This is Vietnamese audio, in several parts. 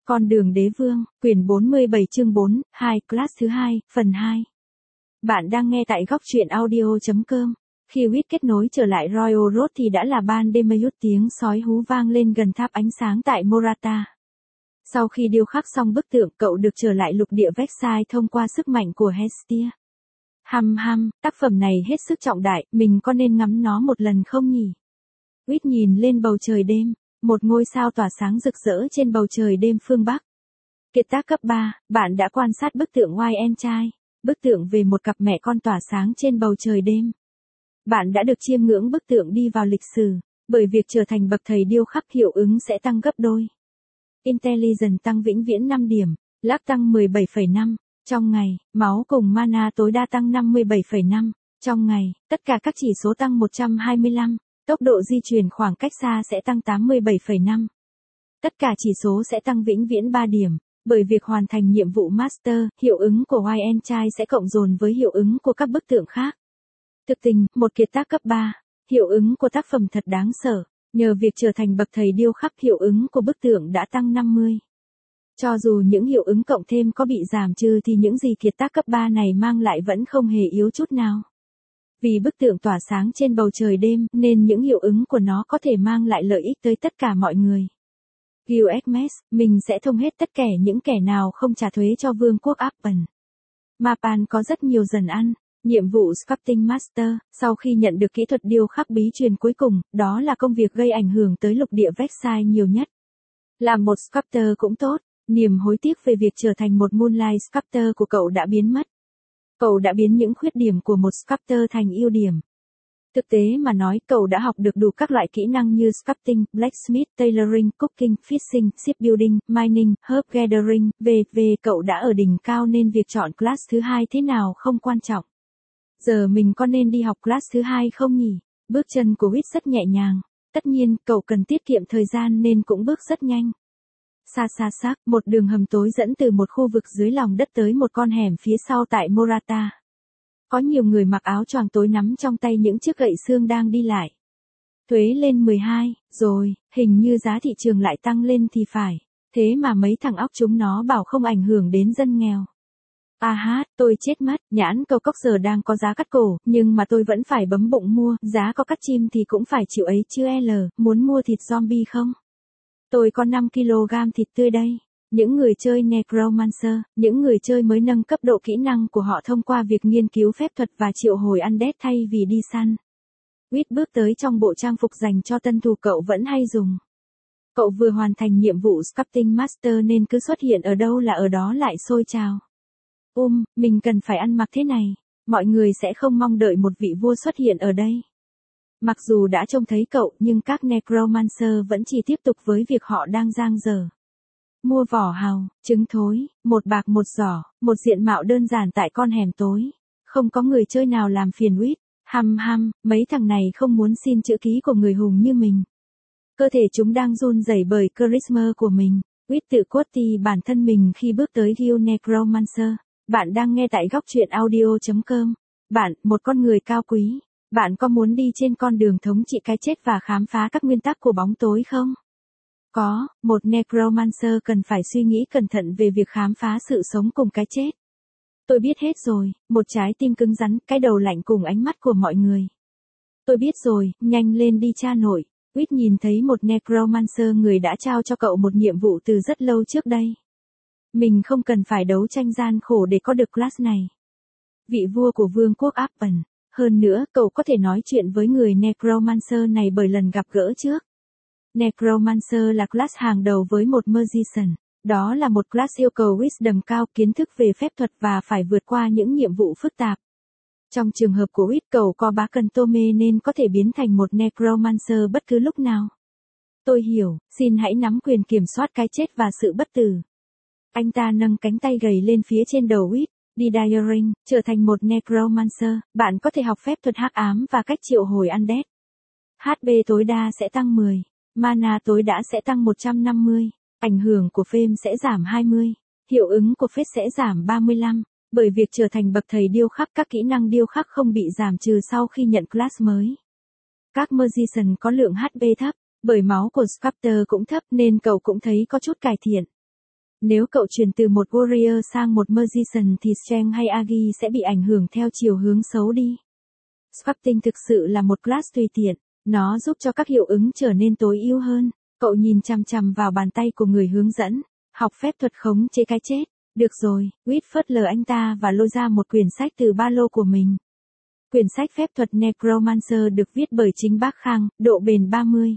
Con đường đế vương, quyển 47 chương 4, 2, class thứ 2, phần 2. Bạn đang nghe tại góc truyện audio.com. Khi Wit kết nối trở lại Royal Road thì đã là ban đêm mây, tiếng sói hú vang lên gần tháp ánh sáng tại Morata. Sau khi điêu khắc xong bức tượng, cậu được trở lại lục địa Versailles thông qua sức mạnh của Hestia. Tác phẩm này hết sức trọng đại, mình có nên ngắm nó một lần không nhỉ? Wit nhìn lên bầu trời đêm, một ngôi sao tỏa sáng rực rỡ trên bầu trời đêm phương Bắc. Kiệt tác cấp 3, bạn đã quan sát bức tượng White and Child, bức tượng về một cặp mẹ con tỏa sáng trên bầu trời đêm. Bạn đã được chiêm ngưỡng bức tượng đi vào lịch sử, bởi việc trở thành bậc thầy điêu khắc hiệu ứng sẽ tăng gấp đôi. Intelligence tăng vĩnh viễn 5 điểm, Luck tăng 17,5 trong ngày, máu cùng mana tối đa tăng 57,5 trong ngày, tất cả các chỉ số tăng 125. Tốc độ di chuyển khoảng cách xa sẽ tăng 87,5. Tất cả chỉ số sẽ tăng vĩnh viễn 3 điểm, bởi việc hoàn thành nhiệm vụ Master, hiệu ứng của White and Child sẽ cộng dồn với hiệu ứng của các bức tượng khác. Thực tình, một kiệt tác cấp 3, hiệu ứng của tác phẩm thật đáng sợ, nhờ việc trở thành bậc thầy điêu khắc hiệu ứng của bức tượng đã tăng 50. Cho dù những hiệu ứng cộng thêm có bị giảm trừ thì những gì kiệt tác cấp 3 này mang lại vẫn không hề yếu chút nào. Vì bức tượng tỏa sáng trên bầu trời đêm, nên những hiệu ứng của nó có thể mang lại lợi ích tới tất cả mọi người. Gilgamesh, mình sẽ thông hết tất cả những kẻ nào không trả thuế cho vương quốc Apan. Mapan có rất nhiều dần ăn. Nhiệm vụ Sculpting Master, sau khi nhận được kỹ thuật điêu khắc bí truyền cuối cùng, đó là công việc gây ảnh hưởng tới lục địa Versailles nhiều nhất. Làm một sculptor cũng tốt, niềm hối tiếc về việc trở thành một Moonlight Sculptor của cậu đã biến mất. Cậu đã biến những khuyết điểm của một sculptor thành ưu điểm. Thực tế mà nói, cậu đã học được đủ các loại kỹ năng như sculpting, blacksmith, tailoring, cooking, fishing, shipbuilding, mining, herb gathering, cậu đã ở đỉnh cao nên việc chọn class thứ 2 thế nào không quan trọng. Giờ mình có nên đi học class thứ 2 không nhỉ? Bước chân của Wit rất nhẹ nhàng. Tất nhiên, cậu cần tiết kiệm thời gian nên cũng bước rất nhanh. Xa, một đường hầm tối dẫn từ một khu vực dưới lòng đất tới một con hẻm phía sau tại Morata. Có nhiều người mặc áo choàng tối nắm trong tay những chiếc gậy xương đang đi lại. Thuế lên 12, rồi, hình như giá thị trường lại tăng lên thì phải. Thế mà mấy thằng óc chúng nó bảo không ảnh hưởng đến dân nghèo. Tôi chết mất, nhãn cầu cốc giờ đang có giá cắt cổ, nhưng mà tôi vẫn phải bấm bụng mua, giá có cắt chim thì cũng phải chịu ấy chứ muốn mua thịt zombie không? Tôi có 5 kg thịt tươi đây. Những người chơi Necromancer, những người chơi mới nâng cấp độ kỹ năng của họ thông qua việc nghiên cứu phép thuật và triệu hồi undead thay vì đi săn. Wit bước tới trong bộ trang phục dành cho tân thủ cậu vẫn hay dùng. Cậu vừa hoàn thành nhiệm vụ Sculpting Master nên cứ xuất hiện ở đâu là ở đó lại sôi trào. Mình cần phải ăn mặc thế này, mọi người sẽ không mong đợi một vị vua xuất hiện ở đây. Mặc dù đã trông thấy cậu nhưng các Necromancer vẫn chỉ tiếp tục với việc họ đang dang dở. Mua vỏ hàu, trứng thối, 1 bạc 1 giỏ, một diện mạo đơn giản tại con hẻm tối. Không có người chơi nào làm phiền Wit. Mấy thằng này không muốn xin chữ ký của người hùng như mình. Cơ thể chúng đang run rẩy bởi charisma của mình. Wit tự quote bản thân mình khi bước tới Guild Necromancer. Bạn đang nghe tại góc truyện audio.com. Bạn, một con người cao quý. Bạn có muốn đi trên con đường thống trị cái chết và khám phá các nguyên tắc của bóng tối không? Có, một Necromancer cần phải suy nghĩ cẩn thận về việc khám phá sự sống cùng cái chết. Tôi biết hết rồi, một trái tim cứng rắn, cái đầu lạnh cùng ánh mắt của mọi người. Tôi biết rồi, nhanh lên đi cha nội. Wit nhìn thấy một Necromancer người đã trao cho cậu một nhiệm vụ từ rất lâu trước đây. Mình không cần phải đấu tranh gian khổ để có được class này. Vị vua của vương quốc Apan. Hơn nữa, cậu có thể nói chuyện với người Necromancer này bởi lần gặp gỡ trước. Necromancer là class hàng đầu với một Magician. Đó là một class yêu cầu Wisdom cao, kiến thức về phép thuật và phải vượt qua những nhiệm vụ phức tạp. Trong trường hợp của Wit, cậu có bá cần Tome nên có thể biến thành một Necromancer bất cứ lúc nào. Tôi hiểu, xin hãy nắm quyền kiểm soát cái chết và sự bất tử. Anh ta nâng cánh tay gầy lên phía trên đầu Wit. Đi Diaring, trở thành một Necromancer, bạn có thể học phép thuật hắc ám và cách triệu hồi undead. HP tối đa sẽ tăng 10, mana tối đa sẽ tăng 150, ảnh hưởng của Fame sẽ giảm 20, hiệu ứng của Fate sẽ giảm 35, bởi việc trở thành bậc thầy điêu khắc các kỹ năng điêu khắc không bị giảm trừ sau khi nhận class mới. Các Magician có lượng HP thấp, bởi máu của Sculptor cũng thấp nên cậu cũng thấy có chút cải thiện. Nếu cậu chuyển từ một Warrior sang một Magician thì Strength hay Agi sẽ bị ảnh hưởng theo chiều hướng xấu đi. Sculpting thực sự là một class tùy tiện, nó giúp cho các hiệu ứng trở nên tối ưu hơn. Cậu nhìn chằm chằm vào bàn tay của người hướng dẫn, học phép thuật khống chế cái chết. Được rồi, Whit phớt lờ anh ta và lôi ra một quyển sách từ ba lô của mình. Quyển sách phép thuật Necromancer được viết bởi chính bác Khang, độ bền 30.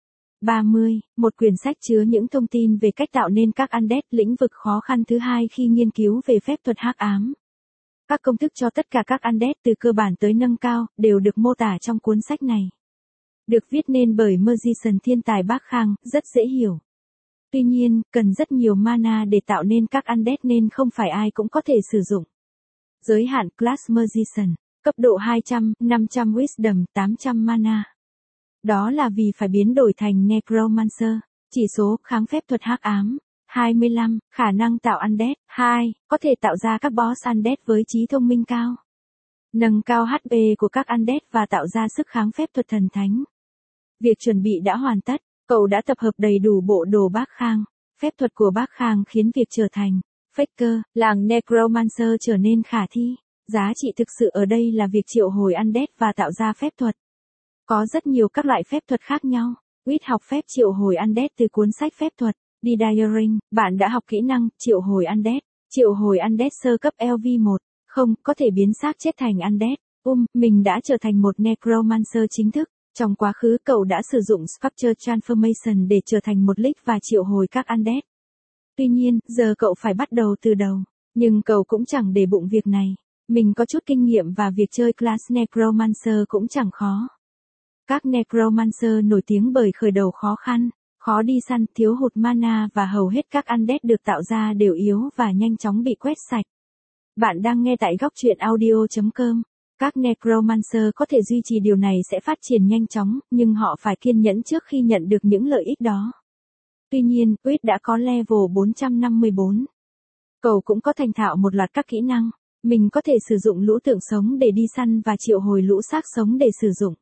Một quyển sách chứa những thông tin về cách tạo nên các undead, lĩnh vực khó khăn thứ hai khi nghiên cứu về phép thuật hắc ám. Các công thức cho tất cả các undead từ cơ bản tới nâng cao, đều được mô tả trong cuốn sách này. Được viết nên bởi Magician thiên tài bác Khang, rất dễ hiểu. Tuy nhiên, cần rất nhiều mana để tạo nên các undead nên không phải ai cũng có thể sử dụng. Giới hạn class Magician, cấp độ 200, 500 Wisdom, 800 mana. Đó là vì phải biến đổi thành Necromancer. Chỉ số kháng phép thuật hắc ám 25, khả năng tạo undead 2, có thể tạo ra các boss undead với trí thông minh cao. Nâng cao HP của các undead và tạo ra sức kháng phép thuật thần thánh. Việc chuẩn bị đã hoàn tất, cậu đã tập hợp đầy đủ bộ đồ bác Khang. Phép thuật của bác Khang khiến việc trở thành Faker, làng Necromancer trở nên khả thi. Giá trị thực sự ở đây là việc triệu hồi undead và tạo ra phép thuật. Có rất nhiều các loại phép thuật khác nhau. Whit học phép triệu hồi undead từ cuốn sách phép thuật. Diaring, bạn đã học kỹ năng triệu hồi undead. Triệu hồi undead sơ cấp LV1. Không, có thể biến xác chết thành undead. Mình đã trở thành một Necromancer chính thức. Trong quá khứ cậu đã sử dụng Sculpture Transformation để trở thành một league và triệu hồi các undead. Tuy nhiên, giờ cậu phải bắt đầu từ đầu. Nhưng cậu cũng chẳng để bụng việc này. Mình có chút kinh nghiệm và việc chơi class Necromancer cũng chẳng khó. Các Necromancer nổi tiếng bởi khởi đầu khó khăn, khó đi săn, thiếu hụt mana và hầu hết các undead được tạo ra đều yếu và nhanh chóng bị quét sạch. Bạn đang nghe tại góc truyện audio.com. Các Necromancer có thể duy trì điều này sẽ phát triển nhanh chóng, nhưng họ phải kiên nhẫn trước khi nhận được những lợi ích đó. Tuy nhiên, Whit đã có level 454. Cậu cũng có thành thạo một loạt các kỹ năng. Mình có thể sử dụng lũ tượng sống để đi săn và triệu hồi lũ xác sống để sử dụng.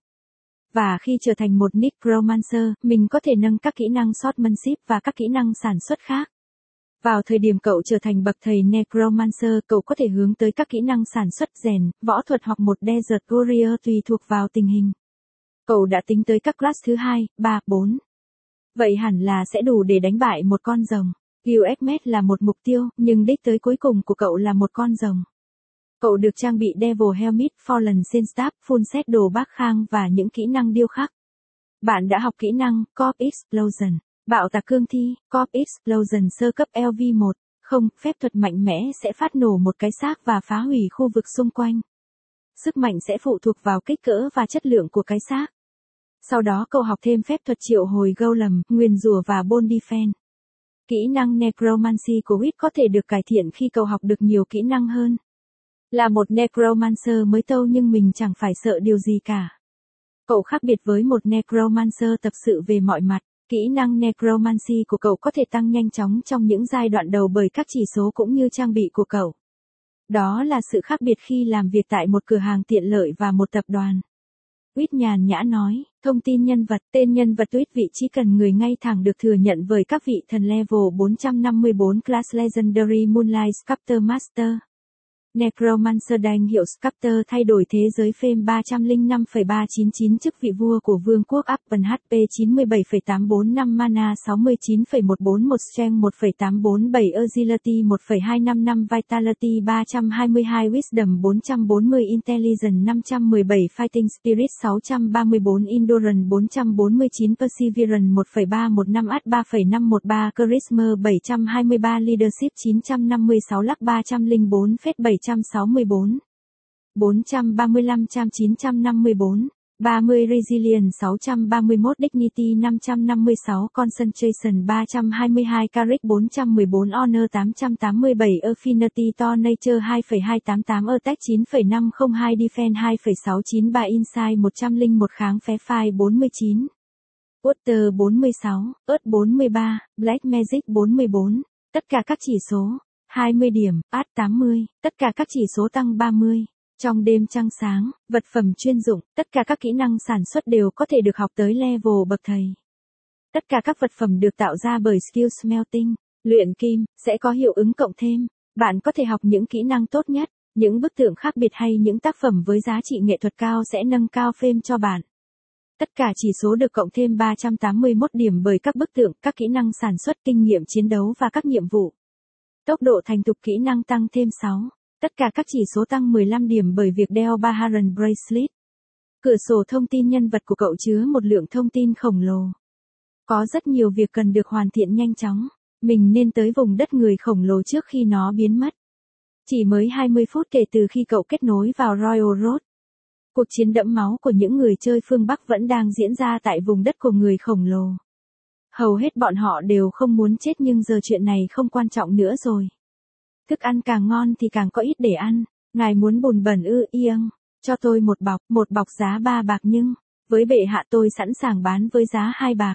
Và khi trở thành một Necromancer, mình có thể nâng các kỹ năng Swordsmanship và các kỹ năng sản xuất khác. Vào thời điểm cậu trở thành bậc thầy Necromancer, cậu có thể hướng tới các kỹ năng sản xuất rèn, võ thuật hoặc một Desert Warrior tùy thuộc vào tình hình. Cậu đã tính tới các class thứ 2, 3, 4. Vậy hẳn là sẽ đủ để đánh bại một con rồng. Gilgamesh là một mục tiêu, nhưng đích tới cuối cùng của cậu là một con rồng. Cậu được trang bị Devil Helmet, Fallen Sin Staff, Full set đồ bác Khang và những kỹ năng điêu khắc. Bạn đã học kỹ năng Corpse Explosion, bạo tạc cương thi, Corpse Explosion sơ cấp LV1. Không, phép thuật mạnh mẽ sẽ phát nổ một cái xác và phá hủy khu vực xung quanh. Sức mạnh sẽ phụ thuộc vào kích cỡ và chất lượng của cái xác. Sau đó cậu học thêm phép thuật triệu hồi Golem, nguyền rủa và Bone Defense. Kỹ năng Necromancy của Whit có thể được cải thiện khi cậu học được nhiều kỹ năng hơn. Là một Necromancer mới tâu nhưng mình chẳng phải sợ điều gì cả. Cậu khác biệt với một Necromancer tập sự về mọi mặt. Kỹ năng Necromancy của cậu có thể tăng nhanh chóng trong những giai đoạn đầu bởi các chỉ số cũng như trang bị của cậu. Đó là sự khác biệt khi làm việc tại một cửa hàng tiện lợi và một tập đoàn. Whit nhàn nhã nói, thông tin nhân vật, tên nhân vật Whit vị trí cần người ngay thẳng được thừa nhận bởi các vị thần level 454 class Legendary Moonlight Sculptor Master. Necromancer đành hiệu Sculptor thay đổi thế giới phêm 305,399 chức vị vua của vương quốc Upton HP 97,845 mana 69,141 Strength 1,847 Agility 1,255 Vitality 322 Wisdom 440 Intelligence 517 Fighting Spirit 634 Endurance 449 Perseverance 1,315 Art 3,513 Charisma 723 Leadership 956 Luck 304 Phết 764 435 954 30 Resilience 631 Dignity 556 Concentration 322 Carrick 414 Honor 887 Affinity to Nature 2,288 Attack 9,502 Defense 2,693 Insight 101 Kháng phé phai 49 Water 46 Earth 43 Black Magic 44 Tất cả các chỉ số 20 điểm, Art 80, tất cả các chỉ số tăng 30. Trong đêm trăng sáng, vật phẩm chuyên dụng, tất cả các kỹ năng sản xuất đều có thể được học tới level bậc thầy. Tất cả các vật phẩm được tạo ra bởi Skill Smelting. Luyện kim, sẽ có hiệu ứng cộng thêm. Bạn có thể học những kỹ năng tốt nhất, những bức tượng khác biệt hay những tác phẩm với giá trị nghệ thuật cao sẽ nâng cao phêm cho bạn. Tất cả chỉ số được cộng thêm 381 điểm bởi các bức tượng, các kỹ năng sản xuất, kinh nghiệm chiến đấu và các nhiệm vụ. Tốc độ thành thục kỹ năng tăng thêm 6. Tất cả các chỉ số tăng 15 điểm bởi việc đeo Baharan Bracelet. Cửa sổ thông tin nhân vật của cậu chứa một lượng thông tin khổng lồ. Có rất nhiều việc cần được hoàn thiện nhanh chóng. Mình nên tới vùng đất người khổng lồ trước khi nó biến mất. Chỉ mới 20 phút kể từ khi cậu kết nối vào Royal Road. Cuộc chiến đẫm máu của những người chơi phương Bắc vẫn đang diễn ra tại vùng đất của người khổng lồ. Hầu hết bọn họ đều không muốn chết nhưng giờ chuyện này không quan trọng nữa rồi. Thức ăn càng ngon thì càng có ít để ăn. Ngài muốn bùn bẩn ư? Iâng, cho tôi một bọc giá 3 bạc nhưng, với bệ hạ tôi sẵn sàng bán với giá 2 bạc.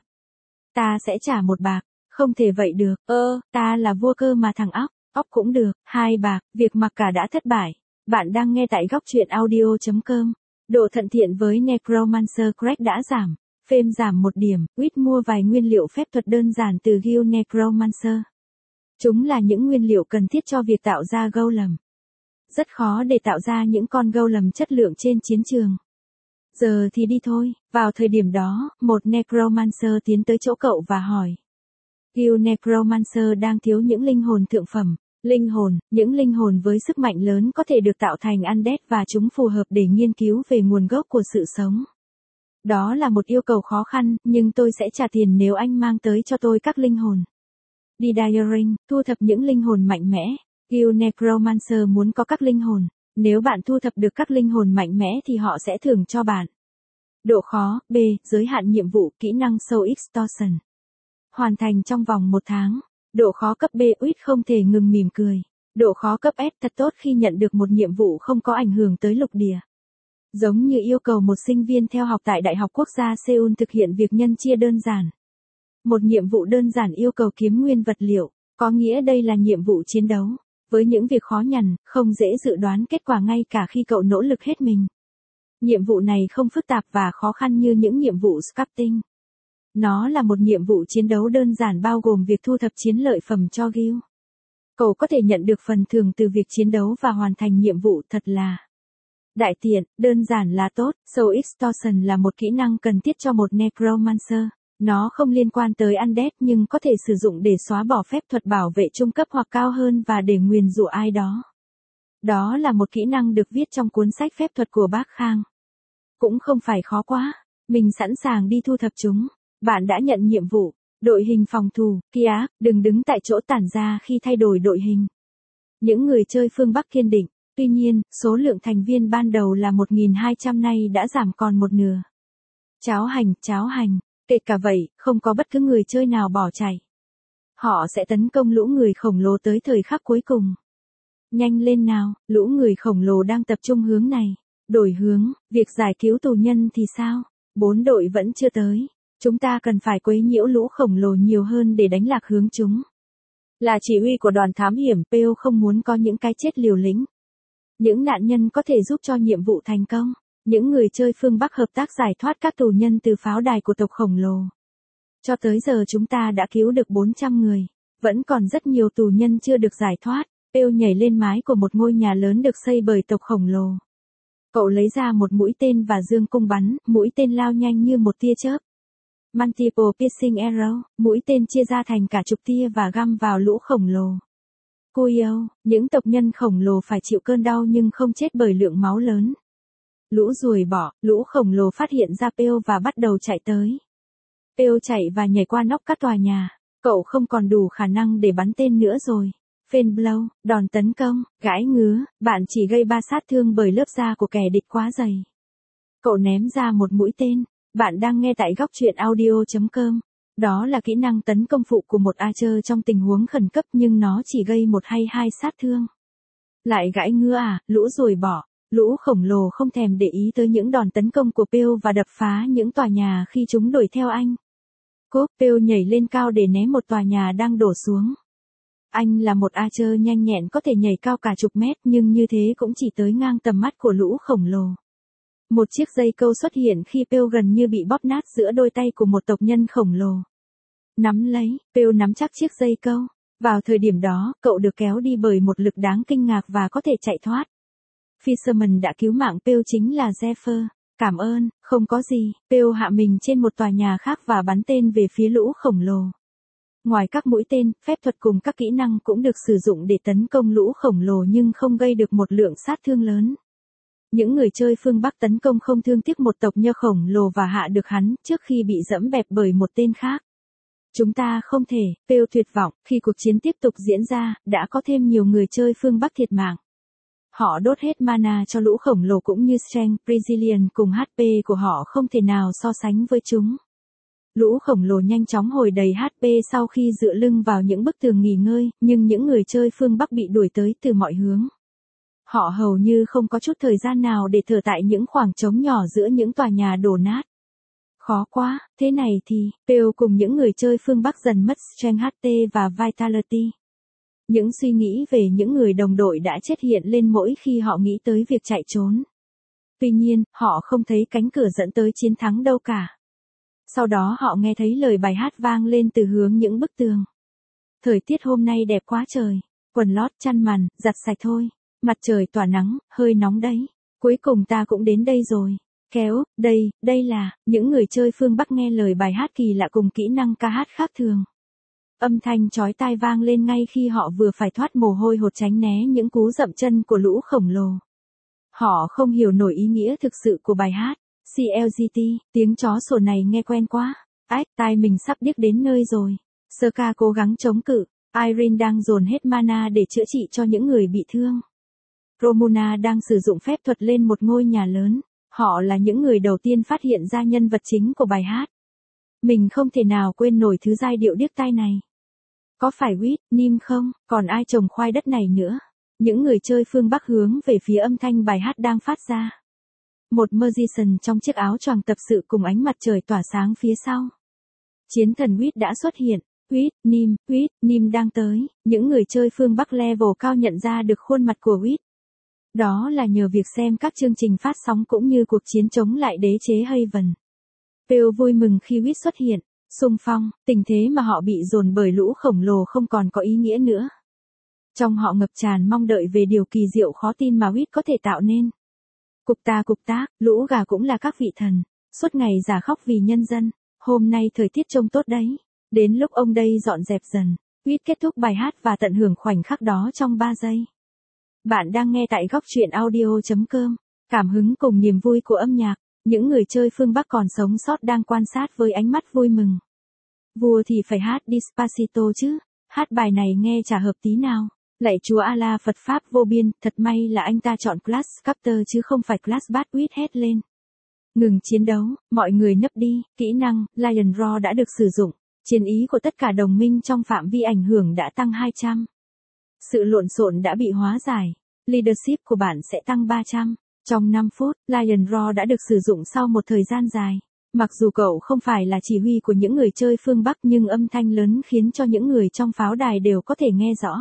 Ta sẽ trả 1 bạc. Không thể vậy được, ta là vua cơ mà thằng óc cũng được, 2 bạc, việc mặc cả đã thất bại. Bạn đang nghe tại góc truyện audio.com. Độ thuận tiện với Necromancer Crack đã giảm, phêm giảm 1 điểm, Quýt mua vài nguyên liệu phép thuật đơn giản từ Guild Necromancer. Chúng là những nguyên liệu cần thiết cho việc tạo ra golem. Rất khó để tạo ra những con golem chất lượng trên chiến trường. Giờ thì đi thôi, vào thời điểm đó, một Necromancer tiến tới chỗ cậu và hỏi. Guild Necromancer đang thiếu những linh hồn thượng phẩm. Những linh hồn với sức mạnh lớn có thể được tạo thành undead và chúng phù hợp để nghiên cứu về nguồn gốc của sự sống. Đó là một yêu cầu khó khăn, nhưng tôi sẽ trả tiền nếu anh mang tới cho tôi các linh hồn. Đi Diring, thu thập những linh hồn mạnh mẽ. Guild Necromancer muốn có các linh hồn. Nếu bạn thu thập được các linh hồn mạnh mẽ thì họ sẽ thưởng cho bạn. Độ khó, B, giới hạn nhiệm vụ, kỹ năng Soul Extortion. Hoàn thành trong vòng 1 tháng. Độ khó cấp B, Quýt không thể ngừng mỉm cười. Độ khó cấp S, thật tốt khi nhận được một nhiệm vụ không có ảnh hưởng tới lục địa. Giống như yêu cầu một sinh viên theo học tại Đại học Quốc gia Seoul thực hiện việc nhân chia đơn giản. Một nhiệm vụ đơn giản yêu cầu kiếm nguyên vật liệu, có nghĩa đây là nhiệm vụ chiến đấu. Với những việc khó nhằn, không dễ dự đoán kết quả ngay cả khi cậu nỗ lực hết mình. Nhiệm vụ này không phức tạp và khó khăn như những nhiệm vụ sculpting. Nó là một nhiệm vụ chiến đấu đơn giản bao gồm việc thu thập chiến lợi phẩm cho Guild. Cậu có thể nhận được phần thưởng từ việc chiến đấu và hoàn thành nhiệm vụ, thật là đại tiện, đơn giản là tốt. Soul Extortion là một kỹ năng cần thiết cho một Necromancer. Nó không liên quan tới undead nhưng có thể sử dụng để xóa bỏ phép thuật bảo vệ trung cấp hoặc cao hơn và để nguyền rủa ai đó. Đó là một kỹ năng được viết trong cuốn sách phép thuật của Bác Khang. Cũng không phải khó quá, mình sẵn sàng đi thu thập chúng. Bạn đã nhận nhiệm vụ. Đội hình phòng thủ, kia, đừng đứng tại chỗ tản ra khi thay đổi đội hình. Những người chơi phương Bắc kiên định, tuy nhiên, số lượng thành viên ban đầu là 1.200 nay đã giảm còn 1/2. Cháo hành, kể cả vậy, không có bất cứ người chơi nào bỏ chạy. Họ sẽ tấn công lũ người khổng lồ tới thời khắc cuối cùng. Nhanh lên nào, lũ người khổng lồ đang tập trung hướng này. Đổi hướng, việc giải cứu tù nhân thì sao? 4 đội vẫn chưa tới. Chúng ta cần phải quấy nhiễu lũ khổng lồ nhiều hơn để đánh lạc hướng chúng. Là chỉ huy của đoàn thám hiểm, Peo không muốn có những cái chết liều lĩnh. Những nạn nhân có thể giúp cho nhiệm vụ thành công. Những người chơi phương Bắc hợp tác giải thoát các tù nhân từ pháo đài của tộc khổng lồ. Cho tới giờ chúng ta đã cứu được 400 người. Vẫn còn rất nhiều tù nhân chưa được giải thoát. Peo nhảy lên mái của một ngôi nhà lớn được xây bởi tộc khổng lồ. Cậu lấy ra một mũi tên và dương cung bắn, mũi tên lao nhanh như một tia chớp. Multiple piercing arrow, mũi tên chia ra thành cả chục tia và găm vào lũ khổng lồ. Cuyo, những tộc nhân khổng lồ phải chịu cơn đau nhưng không chết bởi lượng máu lớn. Lũ ruồi bọ, lũ khổng lồ phát hiện ra Peo và bắt đầu chạy tới. Peo chạy và nhảy qua nóc các tòa nhà. Cậu không còn đủ khả năng để bắn tên nữa rồi. Fan blow, đòn tấn công, gãi ngứa, bạn chỉ gây 3 sát thương bởi lớp da của kẻ địch quá dày. Cậu ném ra một mũi tên. Bạn đang nghe tại góc truyện audio.com. Đó là kỹ năng tấn công phụ của một archer trong tình huống khẩn cấp nhưng nó chỉ gây 1 hay 2 sát thương. Lại gãi ngứa à, lũ ruồi bọ, lũ khổng lồ không thèm để ý tới những đòn tấn công của Peo và đập phá những tòa nhà khi chúng đuổi theo anh. Cốp, Peo nhảy lên cao để né một tòa nhà đang đổ xuống. Anh là một archer nhanh nhẹn có thể nhảy cao cả chục mét nhưng như thế cũng chỉ tới ngang tầm mắt của lũ khổng lồ. Một chiếc dây câu xuất hiện khi Peo gần như bị bóp nát giữa đôi tay của một tộc nhân khổng lồ. Nắm lấy, Peo nắm chắc chiếc dây câu. Vào thời điểm đó, cậu được kéo đi bởi một lực đáng kinh ngạc và có thể chạy thoát. Fisherman đã cứu mạng Pearl chính là Zephyr. Cảm ơn, không có gì. Pearl hạ mình trên một tòa nhà khác và bắn tên về phía lũ khổng lồ. Ngoài các mũi tên, phép thuật cùng các kỹ năng cũng được sử dụng để tấn công lũ khổng lồ nhưng không gây được một lượng sát thương lớn. Những người chơi phương Bắc tấn công không thương tiếc một tộc nhơ khổng lồ và hạ được hắn trước khi bị dẫm bẹp bởi một tên khác. Chúng ta không thể, Pearl tuyệt vọng, khi cuộc chiến tiếp tục diễn ra, đã có thêm nhiều người chơi phương Bắc thiệt mạng. Họ đốt hết mana cho lũ khổng lồ cũng như Strength, Resilience cùng HP của họ không thể nào so sánh với chúng. Lũ khổng lồ nhanh chóng hồi đầy HP sau khi dựa lưng vào những bức tường nghỉ ngơi, nhưng những người chơi phương Bắc bị đuổi tới từ mọi hướng. Họ hầu như không có chút thời gian nào để thở tại những khoảng trống nhỏ giữa những tòa nhà đổ nát. Khó quá, thế này thì, Pearl cùng những người chơi phương Bắc dần mất Strength HP và Vitality. Những suy nghĩ về những người đồng đội đã chết hiện lên mỗi khi họ nghĩ tới việc chạy trốn. Tuy nhiên, họ không thấy cánh cửa dẫn tới chiến thắng đâu cả. Sau đó họ nghe thấy lời bài hát vang lên từ hướng những bức tường. Thời tiết hôm nay đẹp quá trời, quần lót chăn màn, giặt sạch thôi. Mặt trời tỏa nắng, hơi nóng đấy. Cuối cùng ta cũng đến đây rồi. Kéo, đây là, những người chơi phương Bắc nghe lời bài hát kỳ lạ cùng kỹ năng ca hát khác thường. Âm thanh chói tai vang lên ngay khi họ vừa phải thoát mồ hôi hột tránh né những cú dậm chân của lũ khổng lồ. Họ không hiểu nổi ý nghĩa thực sự của bài hát. CLGT, tiếng chó sủa này nghe quen quá. Ách, tai mình sắp điếc đến nơi rồi. Sơ-ca cố gắng chống cự. Irene đang dồn hết mana để chữa trị cho những người bị thương. Romuna đang sử dụng phép thuật lên một ngôi nhà lớn. Họ là những người đầu tiên phát hiện ra nhân vật chính của bài hát. Mình không thể nào quên nổi thứ giai điệu điếc tai này. Có phải Wheat, Nim không? Còn ai trồng khoai đất này nữa? Những người chơi phương Bắc hướng về phía âm thanh bài hát đang phát ra. Một magician trong chiếc áo choàng tập sự cùng ánh mặt trời tỏa sáng phía sau. Chiến thần Wheat đã xuất hiện. Wheat, Nim đang tới. Những người chơi phương Bắc level cao nhận ra được khuôn mặt của Wheat. Đó là nhờ việc xem các chương trình phát sóng cũng như cuộc chiến chống lại đế chế Haven. Pearl vui mừng khi Wheat xuất hiện. Xung phong, tình thế mà họ bị dồn bởi lũ khổng lồ không còn có ý nghĩa nữa. Trong họ ngập tràn mong đợi về điều kỳ diệu khó tin mà Wheat có thể tạo nên. Cục tác, lũ gà cũng là các vị thần. Suốt ngày giả khóc vì nhân dân. Hôm nay thời tiết trông tốt đấy. Đến lúc ông đây dọn dẹp dần. Wheat kết thúc bài hát và tận hưởng khoảnh khắc đó trong 3 giây. Bạn đang nghe tại góc truyện audio.com. Cảm hứng cùng niềm vui của âm nhạc. Những người chơi phương Bắc còn sống sót đang quan sát với ánh mắt vui mừng. Vua thì phải hát Despacito chứ. Hát bài này nghe chả hợp tí nào. Lạy Chúa Allah Phật Pháp vô biên, thật may là anh ta chọn Class Captor chứ không phải Class Bad. Wheat hét lên. Ngừng chiến đấu, mọi người nấp đi. Kỹ năng Lion Roar đã được sử dụng. Chiến ý của tất cả đồng minh trong phạm vi ảnh hưởng đã tăng 200. Sự lộn xộn đã bị hóa giải. Leadership của bạn sẽ tăng 300. Trong 5 phút, Lion Roar đã được sử dụng sau một thời gian dài. Mặc dù cậu không phải là chỉ huy của những người chơi phương Bắc nhưng âm thanh lớn khiến cho những người trong pháo đài đều có thể nghe rõ.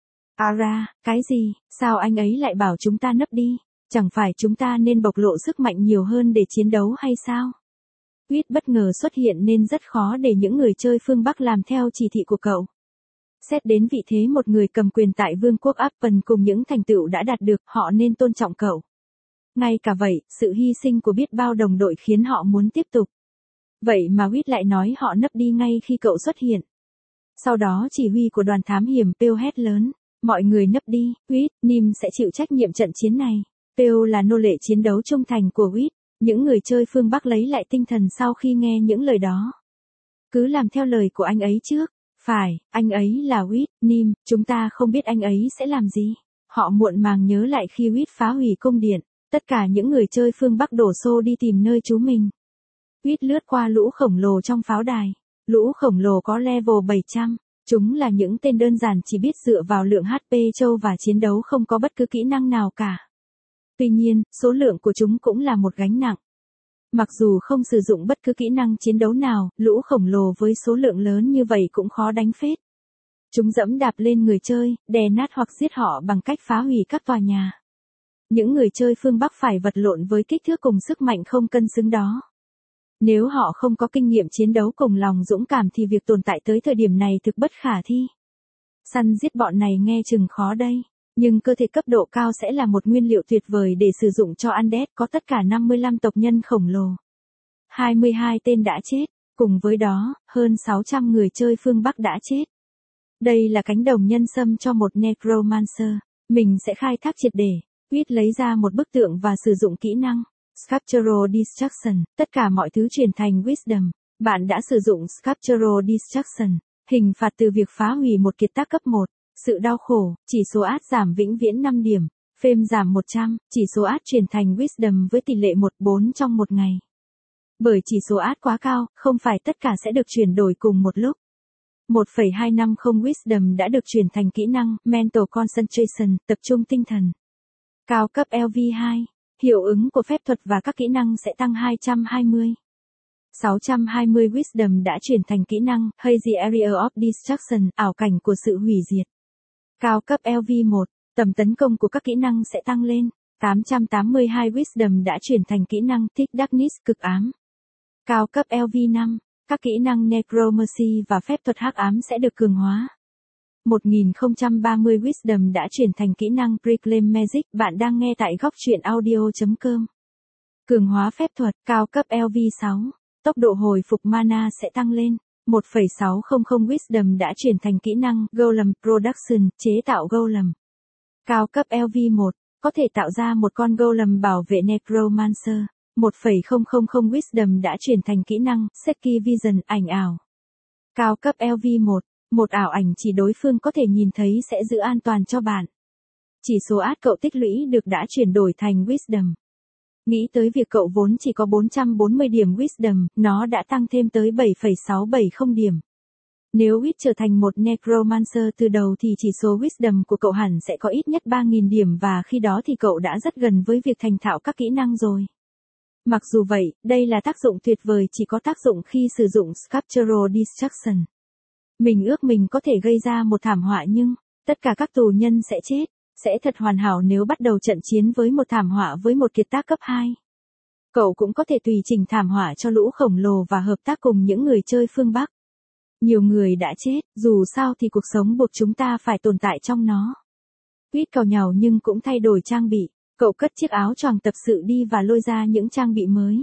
Ara, cái gì? Sao anh ấy lại bảo chúng ta nấp đi? Chẳng phải chúng ta nên bộc lộ sức mạnh nhiều hơn để chiến đấu hay sao? Wheat bất ngờ xuất hiện nên rất khó để những người chơi phương Bắc làm theo chỉ thị của cậu. Xét đến vị thế một người cầm quyền tại Vương quốc Appen cùng những thành tựu đã đạt được, họ nên tôn trọng cậu. Ngay cả vậy, sự hy sinh của biết bao đồng đội khiến họ muốn tiếp tục. Vậy mà Wheat lại nói họ nấp đi ngay khi cậu xuất hiện. Sau đó chỉ huy của đoàn thám hiểm Pearl hét lớn. Mọi người nấp đi, Wheat, Nim sẽ chịu trách nhiệm trận chiến này. Pearl là nô lệ chiến đấu trung thành của Wheat. Những người chơi phương Bắc lấy lại tinh thần sau khi nghe những lời đó. Cứ làm theo lời của anh ấy trước. Phải, anh ấy là Wheat, Nim, chúng ta không biết anh ấy sẽ làm gì. Họ muộn màng nhớ lại khi Wheat phá hủy cung điện. Tất cả những người chơi phương Bắc đổ xô đi tìm nơi trú mình. Wheat lướt qua lũ khổng lồ trong pháo đài. Lũ khổng lồ có level 700. Chúng là những tên đơn giản chỉ biết dựa vào lượng HP trâu và chiến đấu không có bất cứ kỹ năng nào cả. Tuy nhiên, số lượng của chúng cũng là một gánh nặng. Mặc dù không sử dụng bất cứ kỹ năng chiến đấu nào, lũ khổng lồ với số lượng lớn như vậy cũng khó đánh phết. Chúng dẫm đạp lên người chơi, đè nát hoặc giết họ bằng cách phá hủy các tòa nhà. Những người chơi phương Bắc phải vật lộn với kích thước cùng sức mạnh không cân xứng đó. Nếu họ không có kinh nghiệm chiến đấu cùng lòng dũng cảm thì việc tồn tại tới thời điểm này thực bất khả thi. Săn giết bọn này nghe chừng khó đây. Nhưng cơ thể cấp độ cao sẽ là một nguyên liệu tuyệt vời để sử dụng cho Undead, có tất cả 55 tộc nhân khổng lồ. 22 tên đã chết, cùng với đó, hơn 600 người chơi phương Bắc đã chết. Đây là cánh đồng nhân sâm cho một Necromancer. Mình sẽ khai thác triệt để. Huyết lấy ra một bức tượng và sử dụng kỹ năng Sculptural Destruction, tất cả mọi thứ chuyển thành Wisdom. Bạn đã sử dụng Sculptural Destruction, hình phạt từ việc phá hủy một kiệt tác cấp 1. Sự đau khổ, chỉ số át giảm vĩnh viễn 5 điểm. Phêm giảm 100, chỉ số át chuyển thành Wisdom với tỷ lệ 1/4 trong một ngày. Bởi chỉ số át quá cao, không phải tất cả sẽ được chuyển đổi cùng một lúc. 1,250 Wisdom đã được chuyển thành kỹ năng Mental Concentration, tập trung tinh thần. Cao cấp LV2, hiệu ứng của phép thuật và các kỹ năng sẽ tăng 220. 620 Wisdom đã chuyển thành kỹ năng Hazy Area of Destruction, ảo cảnh của sự hủy diệt. Cao cấp LV1, tầm tấn công của các kỹ năng sẽ tăng lên. 882 Wisdom đã chuyển thành kỹ năng Thick Darkness, cực ám. Cao cấp LV5, các kỹ năng Necromancy và phép thuật hắc ám sẽ được cường hóa. 1030 Wisdom đã chuyển thành kỹ năng Reclaim Magic. Bạn đang nghe tại góc truyện audio.com. Cường hóa phép thuật, cao cấp LV6, tốc độ hồi phục mana sẽ tăng lên. 1,600 Wisdom đã chuyển thành kỹ năng Golem Production, chế tạo Golem. Cao cấp LV1, có thể tạo ra một con Golem bảo vệ Necromancer. 1,000 Wisdom đã chuyển thành kỹ năng Shaky Vision, ảnh ảo. Cao cấp LV1, một ảo ảnh chỉ đối phương có thể nhìn thấy sẽ giữ an toàn cho bạn. Chỉ số át cậu tích lũy được đã chuyển đổi thành Wisdom. Nghĩ tới việc cậu vốn chỉ có 440 điểm Wisdom, nó đã tăng thêm tới 7,670 điểm. Nếu Wit trở thành một Necromancer từ đầu thì chỉ số Wisdom của cậu hẳn sẽ có ít nhất 3.000 điểm và khi đó thì cậu đã rất gần với việc thành thạo các kỹ năng rồi. Mặc dù vậy, đây là tác dụng tuyệt vời chỉ có tác dụng khi sử dụng Sculptural Destruction. Mình ước mình có thể gây ra một thảm họa nhưng, tất cả các tù nhân sẽ chết, sẽ thật hoàn hảo nếu bắt đầu trận chiến với một thảm họa với một kiệt tác cấp 2. Cậu cũng có thể tùy chỉnh thảm họa cho lũ khổng lồ và hợp tác cùng những người chơi phương Bắc. Nhiều người đã chết, dù sao thì cuộc sống buộc chúng ta phải tồn tại trong nó. Huyết cào nhào nhưng cũng thay đổi trang bị. Cậu cất chiếc áo choàng tập sự đi và lôi ra những trang bị mới.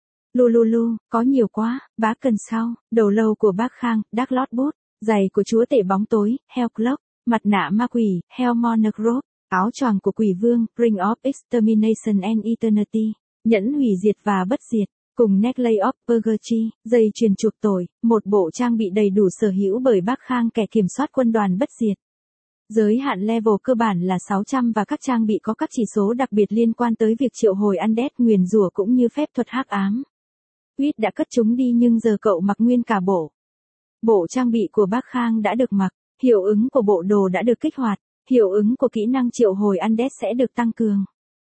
Lulu, có nhiều quá, bác cần sao, đầu lâu của bác Khang, Dark Lord Boot, giày của chúa tể bóng tối, Hellcloak, mặt nạ ma quỷ, Hellmonogrove, áo choàng của quỷ vương, Ring of Extermination and Eternity, nhẫn hủy diệt và bất diệt, cùng Necklace of Purgatory, dây chuyền chuộc tội, một bộ trang bị đầy đủ sở hữu bởi bác Khang, kẻ kiểm soát quân đoàn bất diệt. Giới hạn level cơ bản là 600 và các trang bị có các chỉ số đặc biệt liên quan tới việc triệu hồi Undead, nguyền rủa cũng như phép thuật hắc ám. Huyết đã cất chúng đi nhưng giờ cậu mặc nguyên cả bộ. Bộ trang bị của bác Khang đã được mặc, hiệu ứng của bộ đồ đã được kích hoạt, hiệu ứng của kỹ năng triệu hồi Undead sẽ được tăng cường.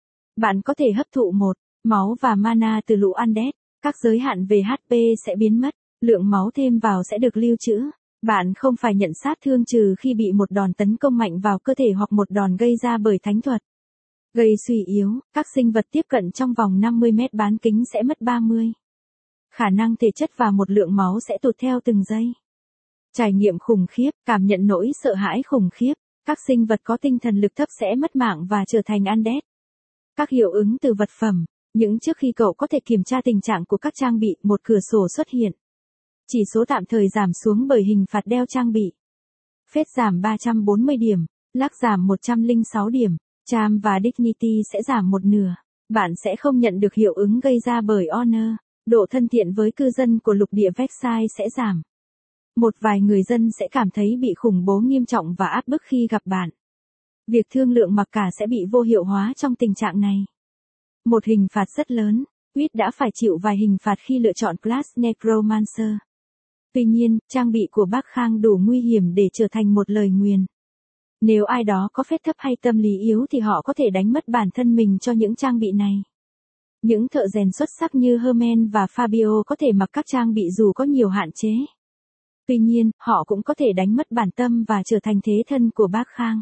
Bạn có thể hấp thụ máu và mana từ lũ Undead, các giới hạn về HP sẽ biến mất, lượng máu thêm vào sẽ được lưu trữ. Bạn không phải nhận sát thương trừ khi bị một đòn tấn công mạnh vào cơ thể hoặc một đòn gây ra bởi thánh thuật. Gây suy yếu, các sinh vật tiếp cận trong vòng 50 mét bán kính sẽ mất 30. Khả năng thể chất và một lượng máu sẽ tụt theo từng giây. Trải nghiệm khủng khiếp, cảm nhận nỗi sợ hãi khủng khiếp, các sinh vật có tinh thần lực thấp sẽ mất mạng và trở thành Undead. Các hiệu ứng từ vật phẩm, những trước khi cậu có thể kiểm tra tình trạng của các trang bị, một cửa sổ xuất hiện. Chỉ số tạm thời giảm xuống bởi hình phạt đeo trang bị. Phết giảm 340 điểm, Lắc giảm 106 điểm, Charm và Dignity sẽ giảm một nửa. Bạn sẽ không nhận được hiệu ứng gây ra bởi Honor. Độ thân thiện với cư dân của lục địa Vexai sẽ giảm. Một vài người dân sẽ cảm thấy bị khủng bố nghiêm trọng và áp bức khi gặp bạn. Việc thương lượng mặc cả sẽ bị vô hiệu hóa trong tình trạng này. Một hình phạt rất lớn, Huyết đã phải chịu vài hình phạt khi lựa chọn class Necromancer. Tuy nhiên, trang bị của bác Khang đủ nguy hiểm để trở thành một lời nguyền. Nếu ai đó có phép thấp hay tâm lý yếu thì họ có thể đánh mất bản thân mình cho những trang bị này. Những thợ rèn xuất sắc như Herman và Fabio có thể mặc các trang bị dù có nhiều hạn chế. Tuy nhiên, họ cũng có thể đánh mất bản tâm và trở thành thế thân của bác Khang.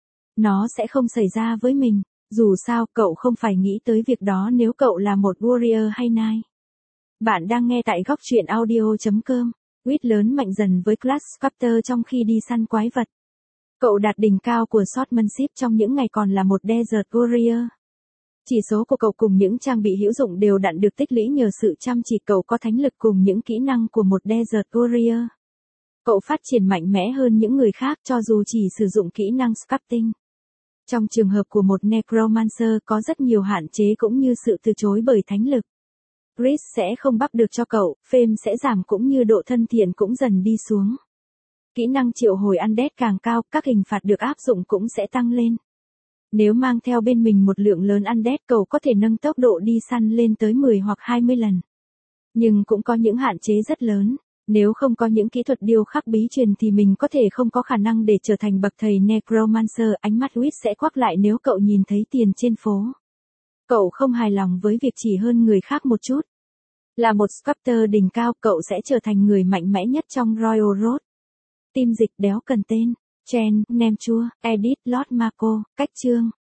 Nó sẽ không xảy ra với mình, dù sao cậu không phải nghĩ tới việc đó nếu cậu là một warrior hay knight. Bạn đang nghe tại góc truyện audio.com. Huyết lớn mạnh dần với class Sculptor trong khi đi săn quái vật. Cậu đạt đỉnh cao của swordsmanship trong những ngày còn là một Desert Warrior. Chỉ số của cậu cùng những trang bị hữu dụng đều đặn được tích lũy nhờ sự chăm chỉ. Cậu có thánh lực cùng những kỹ năng của một Desert Warrior. Cậu phát triển mạnh mẽ hơn những người khác cho dù chỉ sử dụng kỹ năng sculpting. Trong trường hợp của một Necromancer có rất nhiều hạn chế cũng như sự từ chối bởi thánh lực. Grit sẽ không bắp được cho cậu, Fame sẽ giảm cũng như độ thân thiện cũng dần đi xuống. Kỹ năng triệu hồi Undead càng cao, các hình phạt được áp dụng cũng sẽ tăng lên. Nếu mang theo bên mình một lượng lớn Undead, cậu có thể nâng tốc độ đi săn lên tới 10 hoặc 20 lần. Nhưng cũng có những hạn chế rất lớn. Nếu không có những kỹ thuật điêu khắc bí truyền thì mình có thể không có khả năng để trở thành bậc thầy Necromancer. Ánh mắt Wit sẽ quắc lại nếu cậu nhìn thấy tiền trên phố. Cậu không hài lòng với việc chỉ hơn người khác một chút. Là một sculptor đỉnh cao, cậu sẽ trở thành người mạnh mẽ nhất trong Royal Road. Tin dịch đéo cần tên. Chen, nem chua, edit, Lord Marco, cách chương.